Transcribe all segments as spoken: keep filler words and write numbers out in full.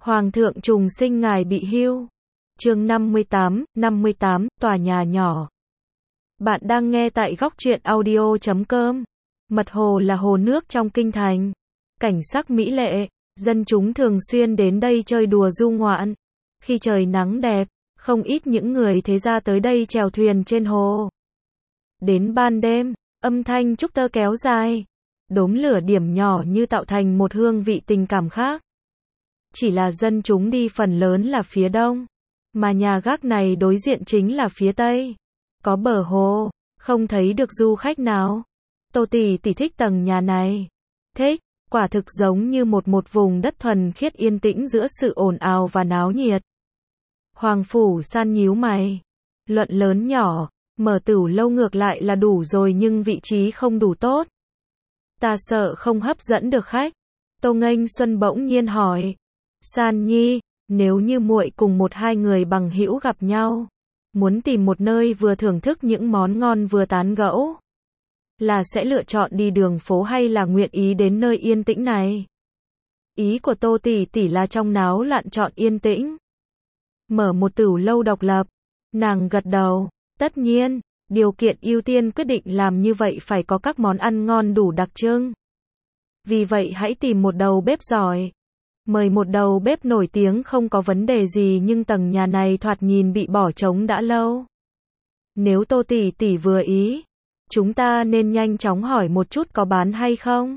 Hoàng thượng trùng sinh ngài bị hưu. Chương năm mươi tám, năm mươi tám, tòa nhà nhỏ. Bạn đang nghe tại góc truyện audio chấm com. Mật Hồ là hồ nước trong kinh thành. Cảnh sắc mỹ lệ, dân chúng thường xuyên đến đây chơi đùa du ngoạn. Khi trời nắng đẹp, không ít những người thế gia tới đây chèo thuyền trên hồ. Đến ban đêm, âm thanh trúc tơ kéo dài. Đốm lửa điểm nhỏ như tạo thành một hương vị tình cảm khác. Chỉ là dân chúng đi phần lớn là phía đông, mà nhà gác này đối diện chính là phía tây. Có bờ hồ, không thấy được du khách nào. Tô tỷ tỷ thích tầng nhà này. Thích, quả thực giống như một một vùng đất thuần khiết yên tĩnh giữa sự ồn ào và náo nhiệt. Hoàng Phủ San nhíu mày. Luận lớn nhỏ, mở tửu lâu ngược lại là đủ rồi nhưng vị trí không đủ tốt. Ta sợ không hấp dẫn được khách. Tô Nghênh Xuân bỗng nhiên hỏi. San Nhi, nếu như muội cùng một hai người bằng hữu gặp nhau, muốn tìm một nơi vừa thưởng thức những món ngon vừa tán gẫu, là sẽ lựa chọn đi đường phố hay là nguyện ý đến nơi yên tĩnh này? Ý của Tô tỷ tỷ là trong náo loạn chọn yên tĩnh. Mở một tửu lâu độc lập. Nàng gật đầu. Tất nhiên, điều kiện ưu tiên quyết định làm như vậy phải có các món ăn ngon đủ đặc trưng. Vì vậy hãy tìm một đầu bếp giỏi. Mời một đầu bếp nổi tiếng không có vấn đề gì nhưng tầng nhà này thoạt nhìn bị bỏ trống đã lâu. Nếu Tô tỷ tỷ vừa ý, chúng ta nên nhanh chóng hỏi một chút có bán hay không?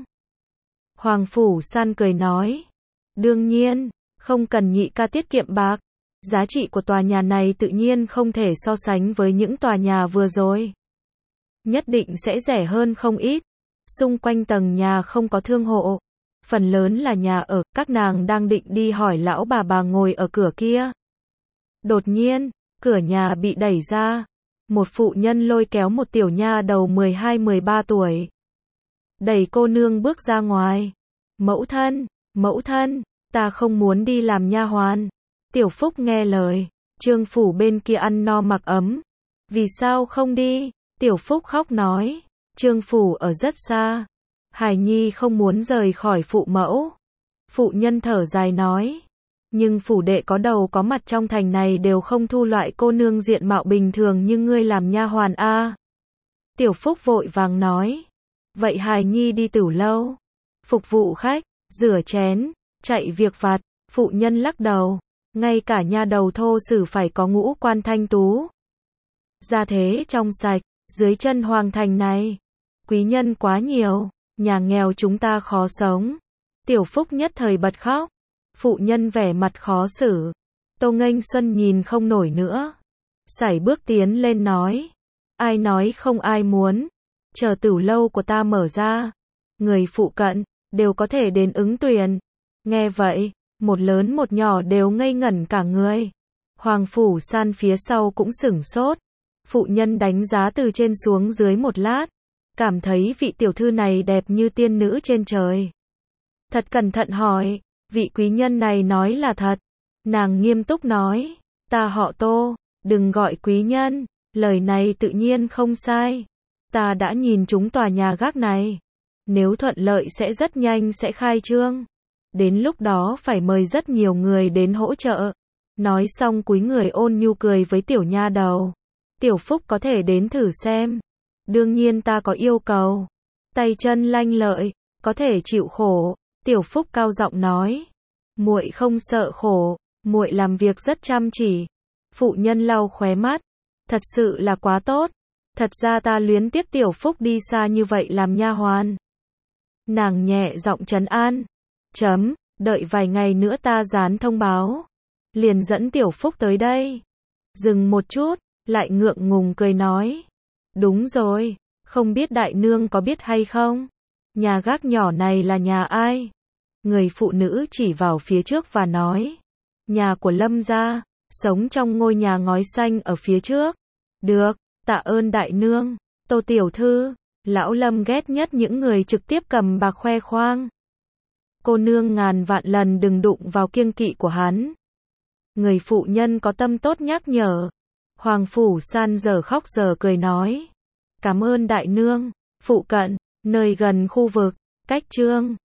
Hoàng Phủ San cười nói. Đương nhiên, không cần nhị ca tiết kiệm bạc. Giá trị của tòa nhà này tự nhiên không thể so sánh với những tòa nhà vừa rồi. Nhất định sẽ rẻ hơn không ít. Xung quanh tầng nhà không có thương hộ. Phần lớn là nhà ở, các nàng đang định đi hỏi lão bà bà ngồi ở cửa kia. Đột nhiên, cửa nhà bị đẩy ra. Một phụ nhân lôi kéo một tiểu nha đầu mười hai mười ba tuổi. Đẩy cô nương bước ra ngoài. Mẫu thân, mẫu thân, ta không muốn đi làm nha hoàn. Tiểu Phúc nghe lời. Trương phủ bên kia ăn no mặc ấm. Vì sao không đi? Tiểu Phúc khóc nói. Trương phủ ở rất xa. Hải Nhi không muốn rời khỏi phụ mẫu. Phụ nhân thở dài nói. Nhưng phủ đệ có đầu có mặt trong thành này đều không thu loại cô nương diện mạo bình thường như ngươi làm nha hoàn a. Tiểu Phúc vội vàng nói. Vậy Hải Nhi đi tửu lâu. Phục vụ khách, rửa chén, chạy việc vặt. Phụ nhân lắc đầu. Ngay cả nha đầu thô sử phải có ngũ quan thanh tú. Gia thế trong sạch, dưới chân hoàng thành này. Quý nhân quá nhiều. Nhà nghèo chúng ta khó sống. Tiểu Phúc nhất thời bật khóc. Phụ nhân vẻ mặt khó xử. Tô Nghênh Xuân nhìn không nổi nữa. Sải bước tiến lên nói. Ai nói không ai muốn. Chờ tửu lâu của ta mở ra. Người phụ cận, đều có thể đến ứng tuyển. Nghe vậy, một lớn một nhỏ đều ngây ngẩn cả người. Hoàng Phủ San phía sau cũng sửng sốt. Phụ nhân đánh giá từ trên xuống dưới một lát. Cảm thấy vị tiểu thư này đẹp như tiên nữ trên trời. Thật cẩn thận hỏi, vị quý nhân này nói là thật. Nàng nghiêm túc nói, ta họ Tô, đừng gọi quý nhân, lời này tự nhiên không sai. Ta đã nhìn chúng tòa nhà gác này. Nếu thuận lợi sẽ rất nhanh sẽ khai trương. Đến lúc đó phải mời rất nhiều người đến hỗ trợ. Nói xong cúi người ôn nhu cười với tiểu nha đầu. Tiểu Phúc có thể đến thử xem. Đương nhiên ta có yêu cầu. Tay chân lanh lợi, có thể chịu khổ. Tiểu Phúc cao giọng nói. Muội không sợ khổ, muội làm việc rất chăm chỉ. Phụ nhân lau khóe mắt. Thật sự là quá tốt. Thật ra ta luyến tiếc Tiểu Phúc đi xa như vậy làm nha hoàn. Nàng nhẹ giọng trấn an. Chấm, đợi vài ngày nữa ta dán thông báo. Liền dẫn Tiểu Phúc tới đây. Dừng một chút, lại ngượng ngùng cười nói. Đúng rồi, không biết đại nương có biết hay không? Nhà gác nhỏ này là nhà ai? Người phụ nữ chỉ vào phía trước và nói. Nhà của Lâm gia, sống trong ngôi nhà ngói xanh ở phía trước. Được, tạ ơn đại nương. Tô tiểu thư, lão Lâm ghét nhất những người trực tiếp cầm bạc khoe khoang. Cô nương ngàn vạn lần đừng đụng vào kiêng kỵ của hắn. Người phụ nhân có tâm tốt nhắc nhở. Hoàng Phủ San giờ khóc giờ cười nói. Cảm ơn đại nương. Phụ cận, nơi gần khu vực, cách trương.